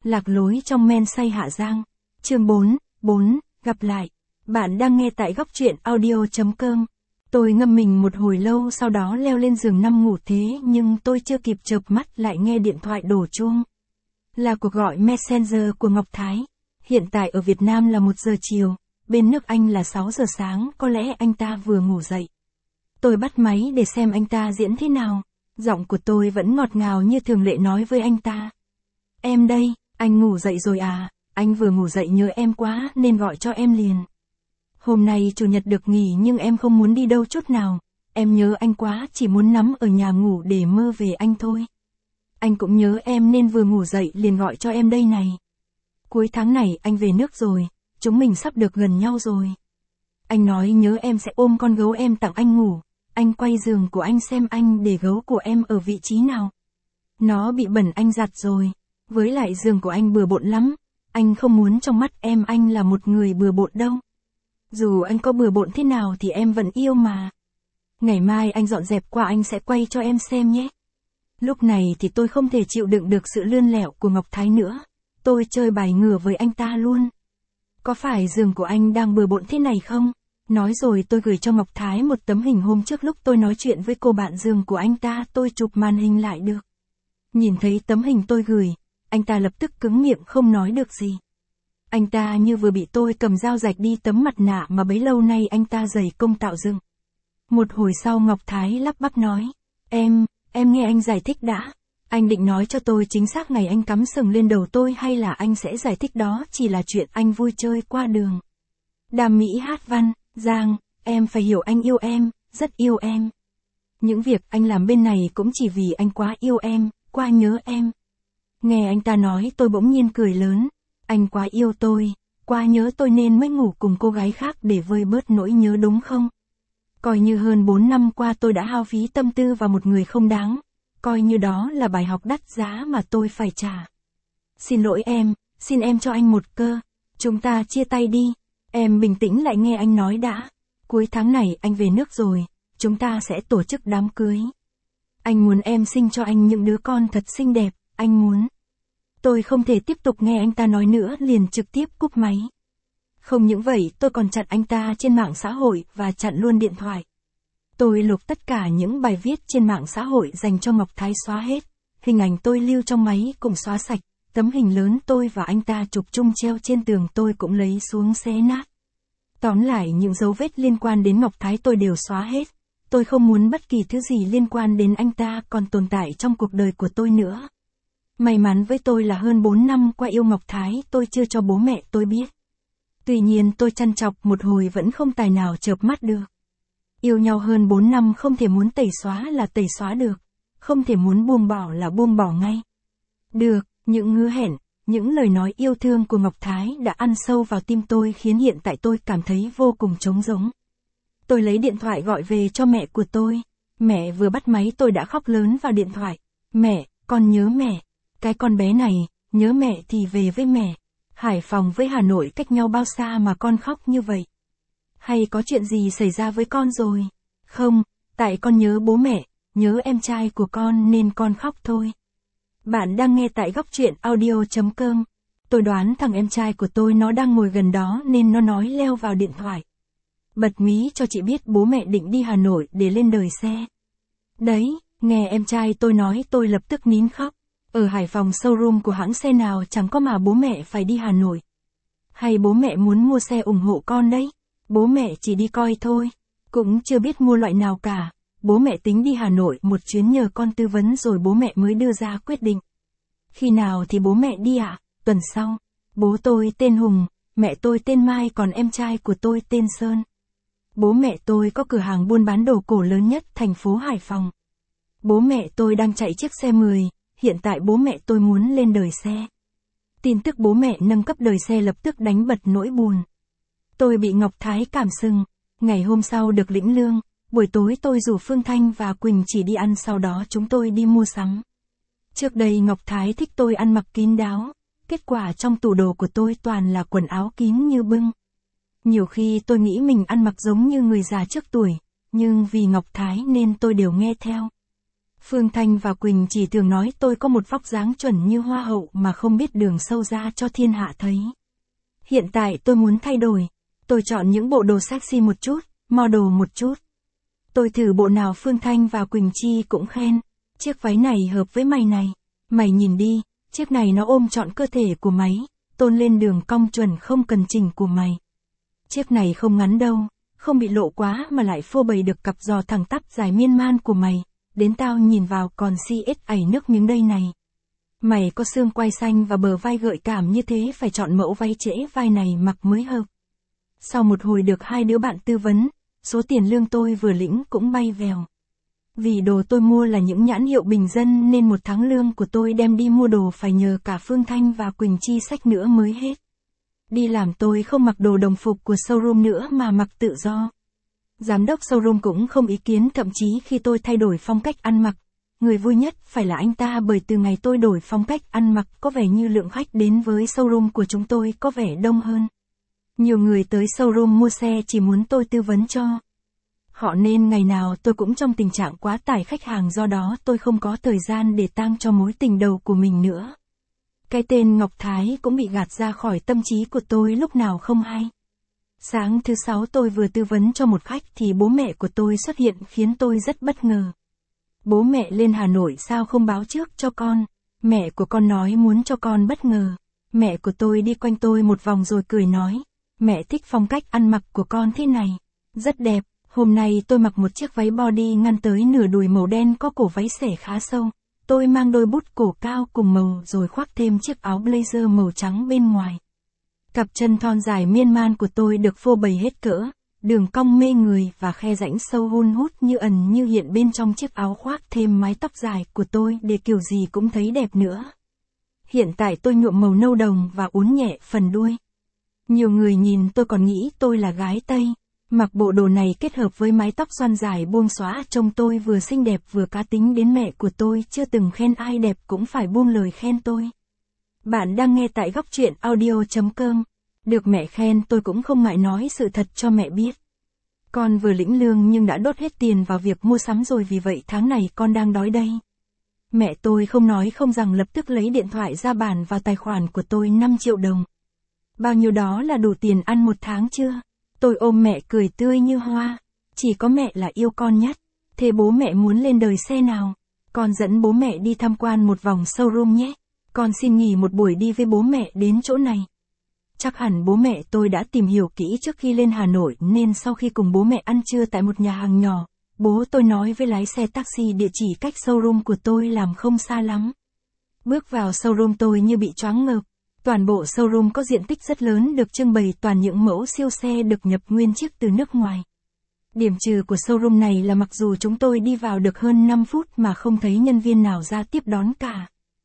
Lạc lối trong men say Hạ Giang. Chương 4, gặp lại. Bạn đang nghe tại góc truyện audio.com. Tôi ngâm mình một hồi lâu sau đó leo lên giường nằm ngủ thế nhưng tôi chưa kịp chợp mắt lại nghe điện thoại đổ chuông. Là cuộc gọi Messenger của Ngọc Thái. Hiện tại ở Việt Nam là 1 giờ chiều, bên nước Anh là 6 giờ sáng, có lẽ anh ta vừa ngủ dậy. Tôi bắt máy để xem anh ta diễn thế nào. Giọng của tôi vẫn ngọt ngào như thường lệ nói với anh ta. Em đây, anh ngủ dậy rồi à, anh vừa ngủ dậy nhớ em quá nên gọi cho em liền. Hôm nay chủ nhật được nghỉ nhưng em không muốn đi đâu chút nào, em nhớ anh quá, chỉ muốn nằm ở nhà ngủ để mơ về anh thôi. Anh cũng nhớ em nên vừa ngủ dậy liền gọi cho em đây này. Cuối tháng này anh về nước rồi, chúng mình sắp được gần nhau rồi. Anh nói nhớ em sẽ ôm con gấu em tặng anh ngủ, anh quay giường của anh xem anh để gấu của em ở vị trí nào. Nó bị bẩn anh giặt rồi, với lại giường của anh bừa bộn lắm, anh không muốn trong mắt em anh là một người bừa bộn đâu. Dù anh có bừa bộn thế nào thì em vẫn yêu mà. Ngày mai anh dọn dẹp qua anh sẽ quay cho em xem nhé. Lúc này thì tôi không thể chịu đựng được sự lươn lẹo của Ngọc Thái nữa. Tôi chơi bài ngửa với anh ta luôn. Có phải giường của anh đang bừa bộn thế này không? Nói rồi tôi gửi cho Ngọc Thái một tấm hình hôm trước lúc tôi nói chuyện với cô bạn giường của anh ta, tôi chụp màn hình lại được. Nhìn thấy tấm hình tôi gửi, anh ta lập tức cứng miệng không nói được gì. Anh ta như vừa bị tôi cầm dao rạch đi tấm mặt nạ mà bấy lâu nay anh ta dày công tạo dựng. Một hồi sau Ngọc Thái lắp bắp nói, em nghe anh giải thích đã. Anh định nói cho tôi chính xác ngày anh cắm sừng lên đầu tôi hay là anh sẽ giải thích đó chỉ là chuyện anh vui chơi qua đường. Đàm Mỹ hát văn, Giang, em phải hiểu anh yêu em, rất yêu em. Những việc anh làm bên này cũng chỉ vì anh quá yêu em, quá nhớ em. Nghe anh ta nói tôi bỗng nhiên cười lớn. Anh quá yêu tôi, quá nhớ tôi nên mới ngủ cùng cô gái khác để vơi bớt nỗi nhớ đúng không? Coi như hơn 4 năm qua tôi đã hao phí tâm tư vào một người không đáng. Coi như đó là bài học đắt giá mà tôi phải trả. Xin lỗi em, xin em cho anh một cơ. Chúng ta chia tay đi. Em bình tĩnh lại nghe anh nói đã. Cuối tháng này anh về nước rồi, chúng ta sẽ tổ chức đám cưới. Anh muốn em sinh cho anh những đứa con thật xinh đẹp, anh muốn. Tôi không thể tiếp tục nghe anh ta nói nữa liền trực tiếp cúp máy. Không những vậy tôi còn chặn anh ta trên mạng xã hội và chặn luôn điện thoại. Tôi lục tất cả những bài viết trên mạng xã hội dành cho Ngọc Thái xóa hết. Hình ảnh tôi lưu trong máy cũng xóa sạch. Tấm hình lớn tôi và anh ta chụp chung treo trên tường tôi cũng lấy xuống xé nát. Tóm lại những dấu vết liên quan đến Ngọc Thái tôi đều xóa hết. Tôi không muốn bất kỳ thứ gì liên quan đến anh ta còn tồn tại trong cuộc đời của tôi nữa. May mắn với tôi là hơn 4 năm qua yêu Ngọc Thái tôi chưa cho bố mẹ tôi biết. Tuy nhiên tôi trăn trọc một hồi vẫn không tài nào chợp mắt được. Yêu nhau hơn 4 năm không thể muốn tẩy xóa là tẩy xóa được. Không thể muốn buông bỏ là buông bỏ ngay. Được, những hứa hẹn, những lời nói yêu thương của Ngọc Thái đã ăn sâu vào tim tôi khiến hiện tại tôi cảm thấy vô cùng trống rỗng. Tôi lấy điện thoại gọi về cho mẹ của tôi. Mẹ vừa bắt máy tôi đã khóc lớn vào điện thoại. Mẹ, con nhớ mẹ. Cái con bé này, nhớ mẹ thì về với mẹ. Hải Phòng với Hà Nội cách nhau bao xa mà con khóc như vậy? Hay có chuyện gì xảy ra với con rồi? Không, tại con nhớ bố mẹ, nhớ em trai của con nên con khóc thôi. Bạn đang nghe tại góc truyện audio.com. Tôi đoán thằng em trai của tôi nó đang ngồi gần đó nên nó nói leo vào điện thoại. Bật mí cho chị biết bố mẹ định đi Hà Nội để lên đời xe. Đấy, nghe em trai tôi nói tôi lập tức nín khóc. Ở Hải Phòng showroom của hãng xe nào chẳng có mà bố mẹ phải đi Hà Nội. Hay bố mẹ muốn mua xe ủng hộ con đấy? Bố mẹ chỉ đi coi thôi. Cũng chưa biết mua loại nào cả. Bố mẹ tính đi Hà Nội một chuyến nhờ con tư vấn rồi bố mẹ mới đưa ra quyết định. Khi nào thì bố mẹ đi ạ? Tuần sau. Bố tôi tên Hùng, mẹ tôi tên Mai còn em trai của tôi tên Sơn. Bố mẹ tôi có cửa hàng buôn bán đồ cổ lớn nhất thành phố Hải Phòng. Bố mẹ tôi đang chạy chiếc xe 10. Hiện tại bố mẹ tôi muốn lên đời xe. Tin tức bố mẹ nâng cấp đời xe lập tức đánh bật nỗi buồn. Tôi bị Ngọc Thái cảm sừng. Ngày hôm sau được lĩnh lương, buổi tối tôi rủ Phương Thanh và Quỳnh chỉ đi ăn sau đó chúng tôi đi mua sắm. Trước đây Ngọc Thái thích tôi ăn mặc kín đáo. Kết quả trong tủ đồ của tôi toàn là quần áo kín như bưng. Nhiều khi tôi nghĩ mình ăn mặc giống như người già trước tuổi, nhưng vì Ngọc Thái nên tôi đều nghe theo. Phương Thanh và Quỳnh chỉ thường nói tôi có một vóc dáng chuẩn như hoa hậu mà không biết đường sâu ra cho thiên hạ thấy. Hiện tại tôi muốn thay đổi. Tôi chọn những bộ đồ sexy một chút, model một chút. Tôi thử bộ nào Phương Thanh và Quỳnh Chi cũng khen. Chiếc váy này hợp với mày này. Mày nhìn đi, chiếc này nó ôm trọn cơ thể của mày, tôn lên đường cong chuẩn không cần chỉnh của mày. Chiếc này không ngắn đâu, không bị lộ quá mà lại phô bày được cặp giò thẳng tắp dài miên man của mày. Đến tao nhìn vào còn CX ảy nước miếng đây này. Mày có xương quai xanh và bờ vai gợi cảm như thế phải chọn mẫu váy trễ vai này mặc mới hợp. Sau một hồi được hai đứa bạn tư vấn, số tiền lương tôi vừa lĩnh cũng bay vèo. Vì đồ tôi mua là những nhãn hiệu bình dân nên một tháng lương của tôi đem đi mua đồ phải nhờ cả Phương Thanh và Quỳnh Chi xách nữa mới hết. Đi làm tôi không mặc đồ đồng phục của showroom nữa mà mặc tự do. Giám đốc showroom cũng không ý kiến, thậm chí khi tôi thay đổi phong cách ăn mặc, người vui nhất phải là anh ta, bởi từ ngày tôi đổi phong cách ăn mặc có vẻ như lượng khách đến với showroom của chúng tôi có vẻ đông hơn. Nhiều người tới showroom mua xe chỉ muốn tôi tư vấn cho họ nên ngày nào tôi cũng trong tình trạng quá tải khách hàng, do đó tôi không có thời gian để tang cho mối tình đầu của mình nữa. Cái tên Ngọc Thái cũng bị gạt ra khỏi tâm trí của tôi lúc nào không hay. Sáng thứ Sáu tôi vừa tư vấn cho một khách thì bố mẹ của tôi xuất hiện khiến tôi rất bất ngờ. Bố mẹ lên Hà Nội sao không báo trước cho con? Mẹ của con nói muốn cho con bất ngờ. Mẹ của tôi đi quanh tôi một vòng rồi cười nói, mẹ thích phong cách ăn mặc của con thế này. Rất đẹp. Hôm nay tôi mặc một chiếc váy body ngăn tới nửa đùi màu đen có cổ váy xẻ khá sâu. Tôi mang đôi bút cổ cao cùng màu rồi khoác thêm chiếc áo blazer màu trắng bên ngoài. Cặp chân thon dài miên man của tôi được phô bày hết cỡ, đường cong mê người và khe rãnh sâu hun hút như ẩn như hiện bên trong chiếc áo khoác, thêm mái tóc dài của tôi để kiểu gì cũng thấy đẹp nữa. Hiện tại tôi nhuộm màu nâu đồng và uốn nhẹ phần đuôi. Nhiều người nhìn tôi còn nghĩ tôi là gái Tây. Mặc bộ đồ này kết hợp với mái tóc xoăn dài buông xõa trông tôi vừa xinh đẹp vừa cá tính, đến mẹ của tôi chưa từng khen ai đẹp cũng phải buông lời khen tôi. Bạn đang nghe tại Góc Truyện Audio.com. Được mẹ khen tôi cũng không ngại nói sự thật cho mẹ biết. Con vừa lĩnh lương nhưng đã đốt hết tiền vào việc mua sắm rồi, vì vậy tháng này con đang đói đây. Mẹ tôi không nói không rằng lập tức lấy điện thoại ra bản vào tài khoản của tôi 5 triệu đồng. Bao nhiêu đó là đủ tiền ăn một tháng chưa? Tôi ôm mẹ cười tươi như hoa. Chỉ có mẹ là yêu con nhất. Thế bố mẹ muốn lên đời xe nào? Con dẫn bố mẹ đi tham quan một vòng showroom nhé. Con xin nghỉ một buổi đi với bố mẹ đến chỗ này. Chắc hẳn bố mẹ tôi đã tìm hiểu kỹ trước khi lên Hà Nội nên sau khi cùng bố mẹ ăn trưa tại một nhà hàng nhỏ, bố tôi nói với lái xe taxi địa chỉ cách showroom của tôi làm không xa lắm. Bước vào showroom tôi như bị choáng ngợp. Toàn bộ showroom có diện tích rất lớn, được trưng bày toàn những mẫu siêu xe được nhập nguyên chiếc từ nước ngoài. Điểm trừ của showroom này là mặc dù chúng tôi đi vào được hơn 5 phút mà không thấy nhân viên nào ra tiếp đón cả.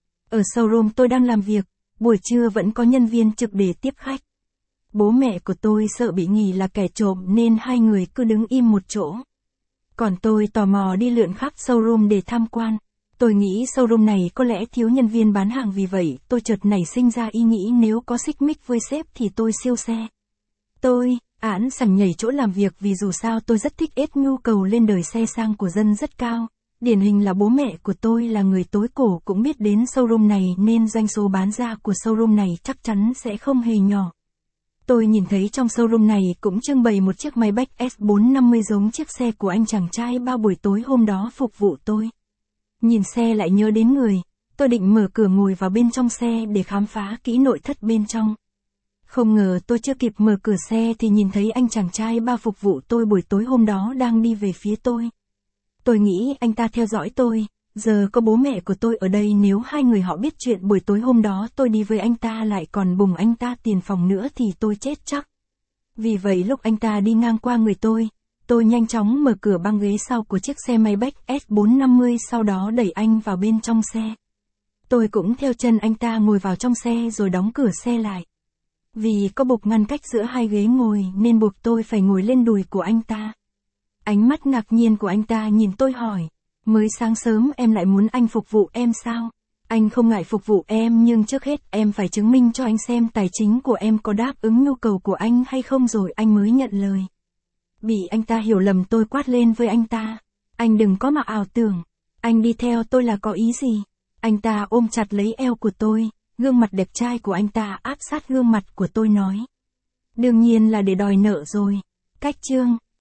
Ở showroom tôi đang làm việc, buổi trưa vẫn có nhân viên trực để tiếp khách. Bố mẹ của tôi sợ bị nghi là kẻ trộm nên hai người cứ đứng im một chỗ. Còn tôi tò mò đi lượn khắp showroom để tham quan. Tôi nghĩ showroom này có lẽ thiếu nhân viên bán hàng, vì vậy tôi chợt nảy sinh ra ý nghĩ nếu có xích mích với sếp thì tôi siêu xe. Tôi sẵn nhảy chỗ làm việc vì dù sao tôi rất thích ết, nhu cầu lên đời xe sang của dân rất cao. Điển hình là bố mẹ của tôi là người tối cổ cũng biết đến showroom này nên doanh số bán ra của showroom này chắc chắn sẽ không hề nhỏ. Tôi nhìn thấy trong showroom này cũng trưng bày một chiếc Maybach S450 giống chiếc xe của anh chàng trai bao buổi tối hôm đó phục vụ tôi. Nhìn xe lại nhớ đến người, tôi định mở cửa ngồi vào bên trong xe để khám phá kỹ nội thất bên trong. Không ngờ tôi chưa kịp mở cửa xe thì nhìn thấy anh chàng trai ba phục vụ tôi buổi tối hôm đó đang đi về phía tôi. Tôi nghĩ anh ta theo dõi tôi, giờ có bố mẹ của tôi ở đây, nếu hai người họ biết chuyện buổi tối hôm đó tôi đi với anh ta lại còn bùng anh ta tiền phòng nữa thì tôi chết chắc. Vì vậy lúc anh ta đi ngang qua người tôi nhanh chóng mở cửa băng ghế sau của chiếc xe Maybach S450, sau đó đẩy anh vào bên trong xe. Tôi cũng theo chân anh ta ngồi vào trong xe rồi đóng cửa xe lại. Vì có bục ngăn cách giữa hai ghế ngồi nên buộc tôi phải ngồi lên đùi của anh ta. Ánh mắt ngạc nhiên của anh ta nhìn tôi hỏi, mới sáng sớm em lại muốn anh phục vụ em sao? Anh không ngại phục vụ em nhưng trước hết em phải chứng minh cho anh xem tài chính của em có đáp ứng nhu cầu của anh hay không rồi anh mới nhận lời. Bị anh ta hiểu lầm tôi quát lên với anh ta, anh đừng có mà ảo tưởng. Anh đi theo tôi là có ý gì? Anh ta ôm chặt lấy eo của tôi, gương mặt đẹp trai của anh ta áp sát gương mặt của tôi nói. Đương nhiên là để đòi nợ rồi. Cách chương